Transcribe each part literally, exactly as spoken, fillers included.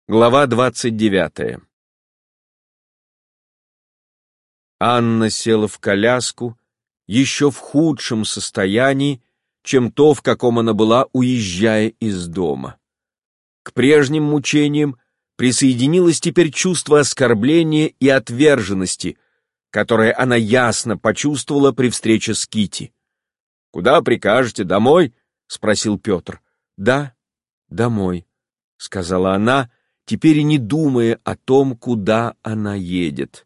Глава двадцать девятая. Анна села в коляску еще в худшем состоянии, чем то, в каком она была, уезжая из дома. К прежним мучениям присоединилось теперь чувство оскорбления и отверженности, которое она ясно почувствовала при встрече с Кити. «Куда прикажете? Домой?» — спросил Петр. «Да, домой», — сказала она, теперь и не думая о том, куда она едет.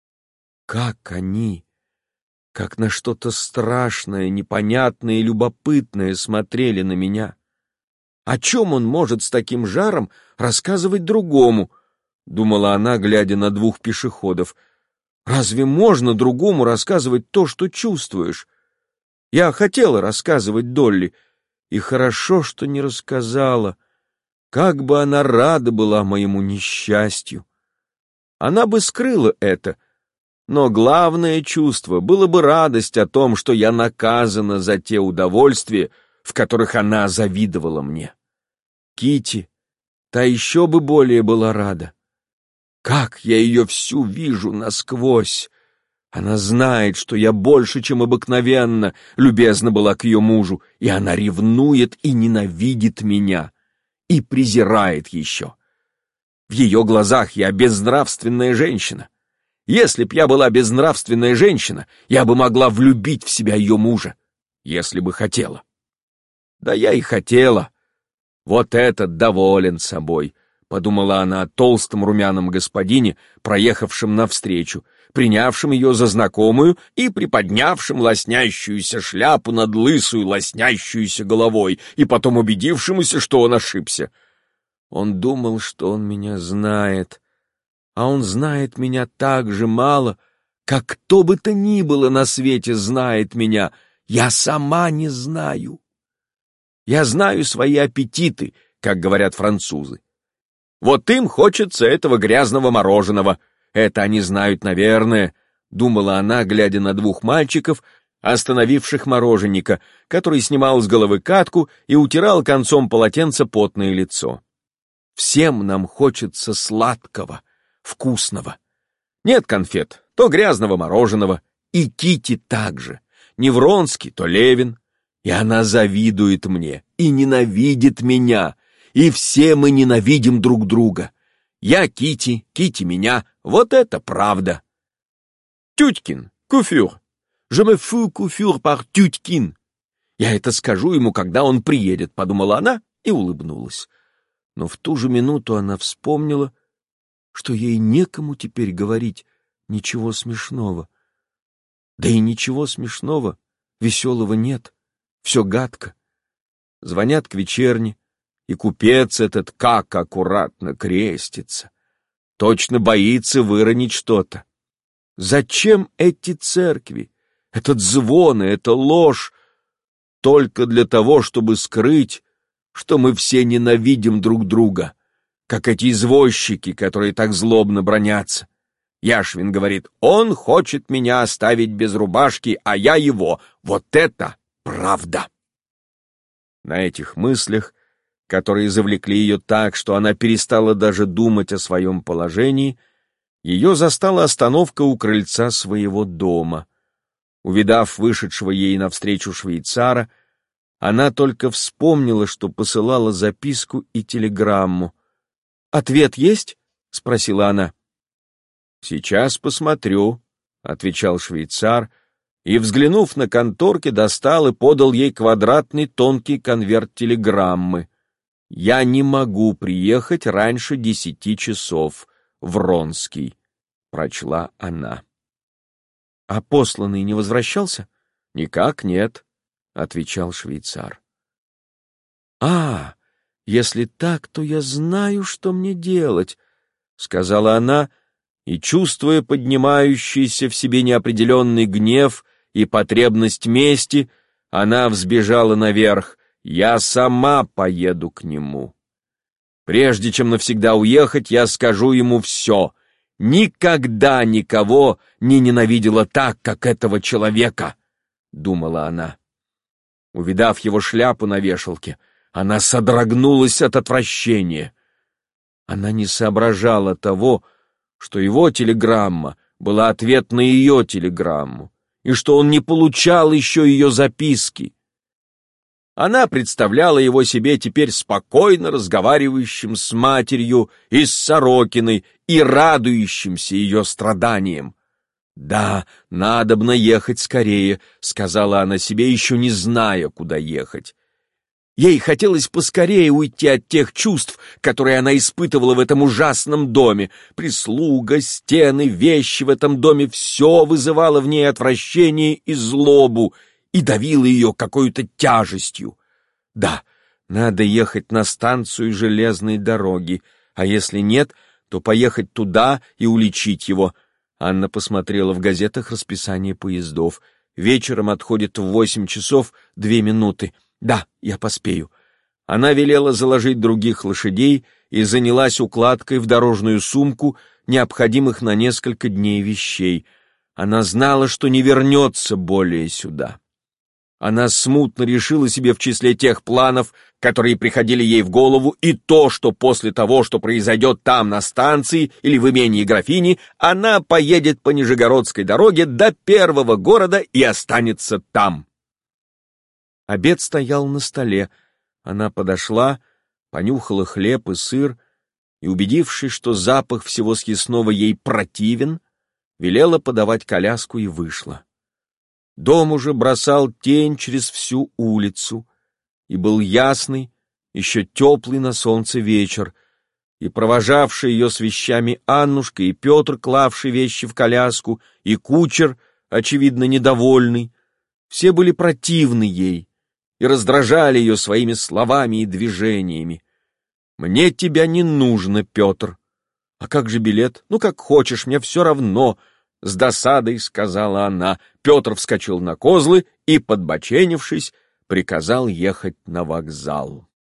Как они, как на что-то страшное, непонятное и любопытное смотрели на меня. О чем он может с таким жаром рассказывать другому, думала она, глядя на двух пешеходов. Разве можно другому рассказывать то, что чувствуешь? Я хотела рассказывать Долли, и хорошо, что не рассказала. Как бы она рада была моему несчастью! Она бы скрыла это, но главное чувство было бы радость о том, что я наказана за те удовольствия, в которых она завидовала мне. Кити, та еще бы более была рада. Как я ее всю вижу насквозь! Она знает, что я больше, чем обыкновенно, любезна была к ее мужу, и она ревнует и ненавидит меня, и презирает еще. В ее глазах я безнравственная женщина. Если б я была безнравственная женщина, я бы могла влюбить в себя ее мужа, если бы хотела. Да я и хотела. Вот этот доволен собой, подумала она о толстом румяном господине, проехавшем навстречу, принявшем ее за знакомую и приподнявшем лоснящуюся шляпу над лысую лоснящуюся головой, и потом убедившемуся, что он ошибся. Он думал, что он меня знает, а он знает меня так же мало, как кто бы то ни было на свете знает меня. Я сама не знаю. Я знаю свои аппетиты, как говорят французы. Вот им хочется этого грязного мороженого. Это они знают, наверное, думала она, глядя на двух мальчиков, остановивших мороженника, который снимал с головы катку и утирал концом полотенца потное лицо. Всем нам хочется сладкого, вкусного. Нет конфет, то грязного мороженого, и Кити также. Не Вронский, то Левин. И она завидует мне, и ненавидит меня, и все мы ненавидим друг друга. Я Кити, Кити меня, вот это правда. Тюткин, куфюр. Je me fous coiffure par Тюткин. Я это скажу ему, когда он приедет, подумала она и улыбнулась. Но в ту же минуту она вспомнила, что ей некому теперь говорить ничего смешного. Да и ничего смешного, веселого нет, все гадко. Звонят к вечерне, и купец этот как аккуратно крестится. Точно боится выронить что-то. Зачем эти церкви, этот звон и эта ложь? Только для того, чтобы скрыть, что мы все ненавидим друг друга, как эти извозчики, которые так злобно бранятся. Яшвин говорит: он хочет меня оставить без рубашки, а я его. Вот это правда! На этих мыслях, которые завлекли ее так, что она перестала даже думать о своем положении, ее застала остановка у крыльца своего дома. Увидав вышедшего ей навстречу швейцара, она только вспомнила, что посылала записку и телеграмму. «Ответ есть?» — спросила она. «Сейчас посмотрю», — отвечал швейцар, и, взглянув на конторки, достал и подал ей квадратный тонкий конверт телеграммы. «Я не могу приехать раньше десяти часов. Вронский», — прочла она. «А посланный не возвращался?» «Никак нет», — отвечал швейцар. «А, если так, то я знаю, что мне делать», — сказала она, и, чувствуя поднимающийся в себе неопределенный гнев и потребность мести, она взбежала наверх. «Я сама поеду к нему. Прежде чем навсегда уехать, я скажу ему все. Никогда никого не ненавидела так, как этого человека», — думала она. Увидав его шляпу на вешалке, она содрогнулась от отвращения. Она не соображала того, что его телеграмма была ответ на ее телеграмму, и что он не получал еще ее записки. Она представляла его себе теперь спокойно разговаривающим с матерью и с Сорокиной и радующимся ее страданиям. «Да, надобно ехать скорее», — сказала она себе, еще не зная, куда ехать. Ей хотелось поскорее уйти от тех чувств, которые она испытывала в этом ужасном доме. Прислуга, стены, вещи в этом доме — все вызывало в ней отвращение и злобу и давило ее какой-то тяжестью. Да, надо ехать на станцию железной дороги, а если нет, то поехать туда и уличить его. Анна посмотрела в газетах расписание поездов. Вечером отходит в восемь часов две минуты. Да, я поспею. Она велела заложить других лошадей и занялась укладкой в дорожную сумку необходимых на несколько дней вещей. Она знала, что не вернется более сюда. Она смутно решила себе в числе тех планов, которые приходили ей в голову, и то, что после того, что произойдет там, на станции или в имении графини, она поедет по Нижегородской дороге до первого города и останется там. Обед стоял на столе. Она подошла, понюхала хлеб и сыр и, убедившись, что запах всего съестного ей противен, велела подавать коляску и вышла. Дом уже бросал тень через всю улицу, и был ясный, еще теплый на солнце вечер, и провожавшие ее с вещами Аннушка и Петр, клавший вещи в коляску, и кучер, очевидно, недовольный, все были противны ей и раздражали ее своими словами и движениями. «Мне тебя не нужно, Петр». «А как же билет? Ну, как хочешь, мне все равно», — с досадой сказала она. Петр вскочил на козлы и, подбоченившись, приказал ехать на вокзал.